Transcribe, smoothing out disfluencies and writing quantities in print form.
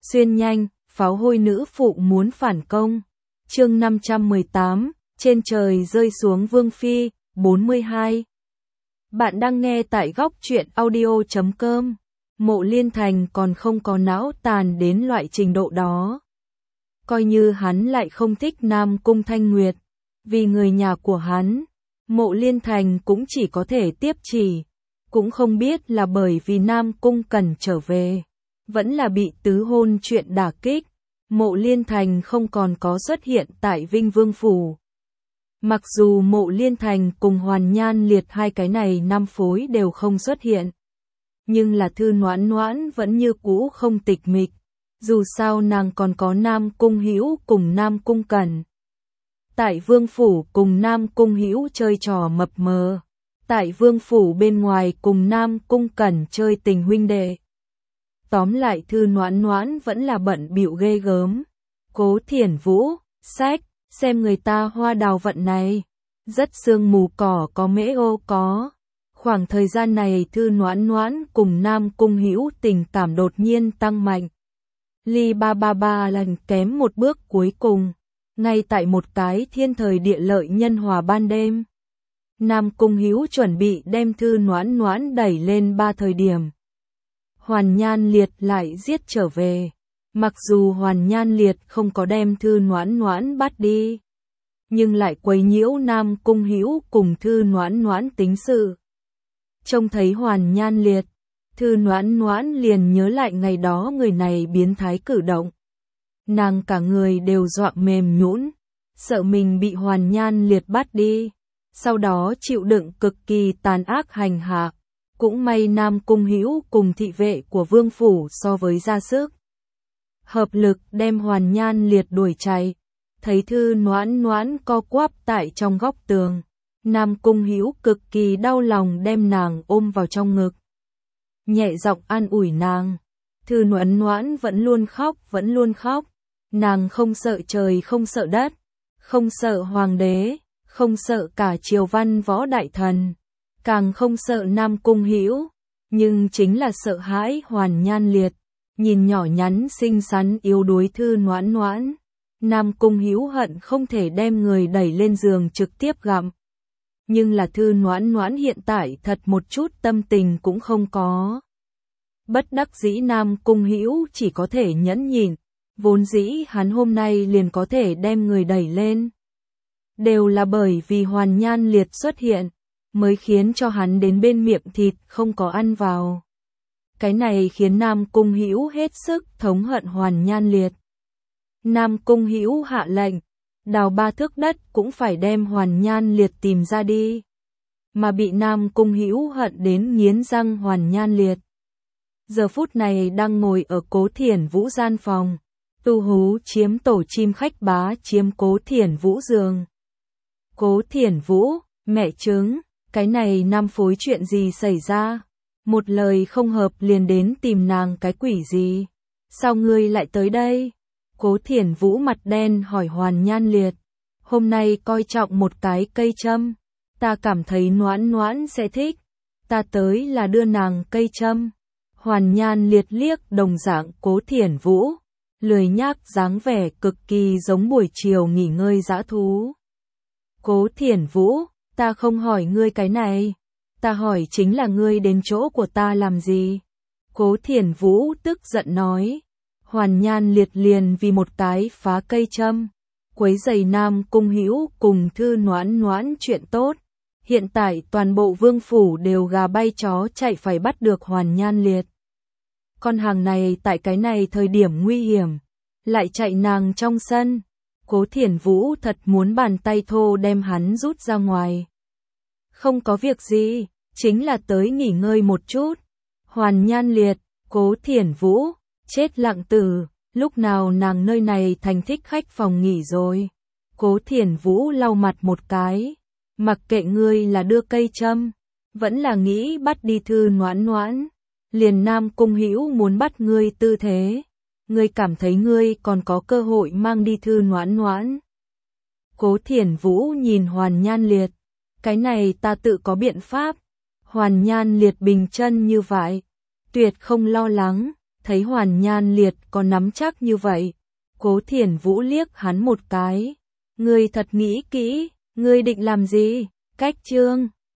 Xuyên nhanh, pháo hôi nữ phụ muốn phản công. Chương 518, trên trời rơi xuống vương phi, 42. Bạn đang nghe tại góc truyện audio.com. Mộ Liên Thành còn không có não tàn đến loại trình độ đó. Coi như hắn lại không thích Nam Cung Thanh Nguyệt, vì người nhà của hắn, Mộ Liên Thành cũng chỉ có thể tiếp chỉ, cũng không biết là bởi vì Nam Cung cần trở về, vẫn là bị tứ hôn chuyện đả kích, Mộ Liên Thành không còn có xuất hiện tại Vinh Vương Phủ. Mặc dù Mộ Liên Thành cùng Hoàn Nhan Liệt hai cái này năm phối đều không xuất hiện, nhưng là Thư Noãn Noãn vẫn như cũ không tịch mịch, dù sao nàng còn có Nam Cung Hữu cùng Nam Cung Cẩn. Tại Vương Phủ cùng Nam Cung Hữu chơi trò mập mờ, tại Vương Phủ bên ngoài cùng Nam Cung Cẩn chơi tình huynh đệ. Tóm lại Thư Noãn Noãn vẫn là bận bịu ghê gớm. Cố Thiển Vũ, sách, xem người ta hoa đào vận này, rất sương mù cỏ có mễ ô có. Khoảng thời gian này Thư Noãn Noãn cùng Nam Cung Hữu tình cảm đột nhiên tăng mạnh. Ly 333 lần kém một bước cuối cùng, ngay tại một cái thiên thời địa lợi nhân hòa ban đêm. Nam Cung Hữu chuẩn bị đem Thư Noãn Noãn đẩy lên 3 thời điểm. Hoàn Nhan Liệt lại giết trở về. Mặc dù Hoàn Nhan Liệt không có đem Thư Noãn Noãn bắt đi, nhưng lại quấy nhiễu Nam Cung Hữu cùng Thư Noãn Noãn tính sự. Trông thấy Hoàn Nhan Liệt, Thư Noãn Noãn liền nhớ lại ngày đó người này biến thái cử động. Nàng cả người đều dọa mềm nhũn, sợ mình bị Hoàn Nhan Liệt bắt đi, sau đó chịu đựng cực kỳ tàn ác hành hạ. Cũng may Nam Cung Hữu cùng thị vệ của Vương Phủ so với ra sức, hợp lực đem Hoàn Nhan Liệt đuổi chạy. Thấy Thư Noãn Noãn co quắp tại trong góc tường, Nam Cung Hữu cực kỳ đau lòng đem nàng ôm vào trong ngực, nhẹ giọng an ủi nàng. Thư Noãn Noãn vẫn luôn khóc, nàng không sợ trời không sợ đất, không sợ hoàng đế, không sợ cả triều văn võ đại thần, càng không sợ Nam Cung Hữu, nhưng chính là sợ hãi Hoàn Nhan Liệt. Nhìn nhỏ nhắn xinh xắn yếu đuối Thư Noãn Noãn, Nam Cung Hữu hận không thể đem người đẩy lên giường trực tiếp gặm. Nhưng là Thư Noãn Noãn hiện tại thật một chút tâm tình cũng không có. Bất đắc dĩ Nam Cung Hữu chỉ có thể nhẫn nhịn, vốn dĩ hắn hôm nay liền có thể đem người đẩy lên. Đều là bởi vì Hoàn Nhan Liệt xuất hiện, mới khiến cho hắn đến bên miệng thịt không có ăn vào. Cái này khiến Nam Cung Hữu hết sức thống hận Hoàn Nhan Liệt. Nam Cung Hữu hạ lệnh, đào 3 thước đất cũng phải đem Hoàn Nhan Liệt tìm ra đi. Mà bị Nam Cung Hữu hận đến nghiến răng Hoàn Nhan Liệt. Giờ phút này đang ngồi ở Cố Thiển Vũ gian phòng, Tu Hú chiếm tổ chim khách bá chiếm Cố Thiển Vũ giường. Cố Thiển Vũ, mẹ chứng, cái này năm phối chuyện gì xảy ra? Một lời không hợp liền đến tìm nàng cái quỷ gì? Sao ngươi lại tới đây? Cố Thiển Vũ mặt đen hỏi Hoàn Nhan Liệt. Hôm nay coi trọng một cái cây châm, ta cảm thấy Noãn Noãn sẽ thích, ta tới là đưa nàng cây châm. Hoàn Nhan Liệt liếc đồng dạng Cố Thiển Vũ, lười nhác dáng vẻ cực kỳ giống buổi chiều nghỉ ngơi dã thú. Cố Thiển Vũ, ta không hỏi ngươi cái này, ta hỏi chính là ngươi đến chỗ của ta làm gì? Cố Thiển Vũ tức giận nói. Hoàn Nhan Liệt liền vì một cái phá cây châm, quấy rầy Nam Cung Hữu cùng Thư Noãn Noãn chuyện tốt. Hiện tại toàn bộ Vương Phủ đều gà bay chó chạy phải bắt được Hoàn Nhan Liệt. Con hàng này tại cái này thời điểm nguy hiểm, lại chạy nàng trong sân. Cố Thiển Vũ thật muốn bàn tay thô đem hắn rút ra ngoài. Không có việc gì, chính là tới nghỉ ngơi một chút. Hoàn Nhan Liệt, Cố Thiển Vũ, chết lặng tử, lúc nào nàng nơi này thành thích khách phòng nghỉ rồi. Cố Thiển Vũ lau mặt một cái, mặc kệ ngươi là đưa cây châm, vẫn là nghĩ bắt đi Thư Noãn Noãn, liền Nam Cung Hữu muốn bắt ngươi tư thế, ngươi cảm thấy ngươi còn có cơ hội mang đi Thư Noãn Noãn. Cố Thiển Vũ nhìn Hoàn Nhan Liệt, cái này ta tự có biện pháp. Hoàn Nhan Liệt bình chân như vậy, tuyệt không lo lắng. thấy Hoàn Nhan Liệt có nắm chắc như vậy. Cố Thiển Vũ liếc hắn một cái. Ngươi thật nghĩ kỹ, ngươi định làm gì? Cách Trương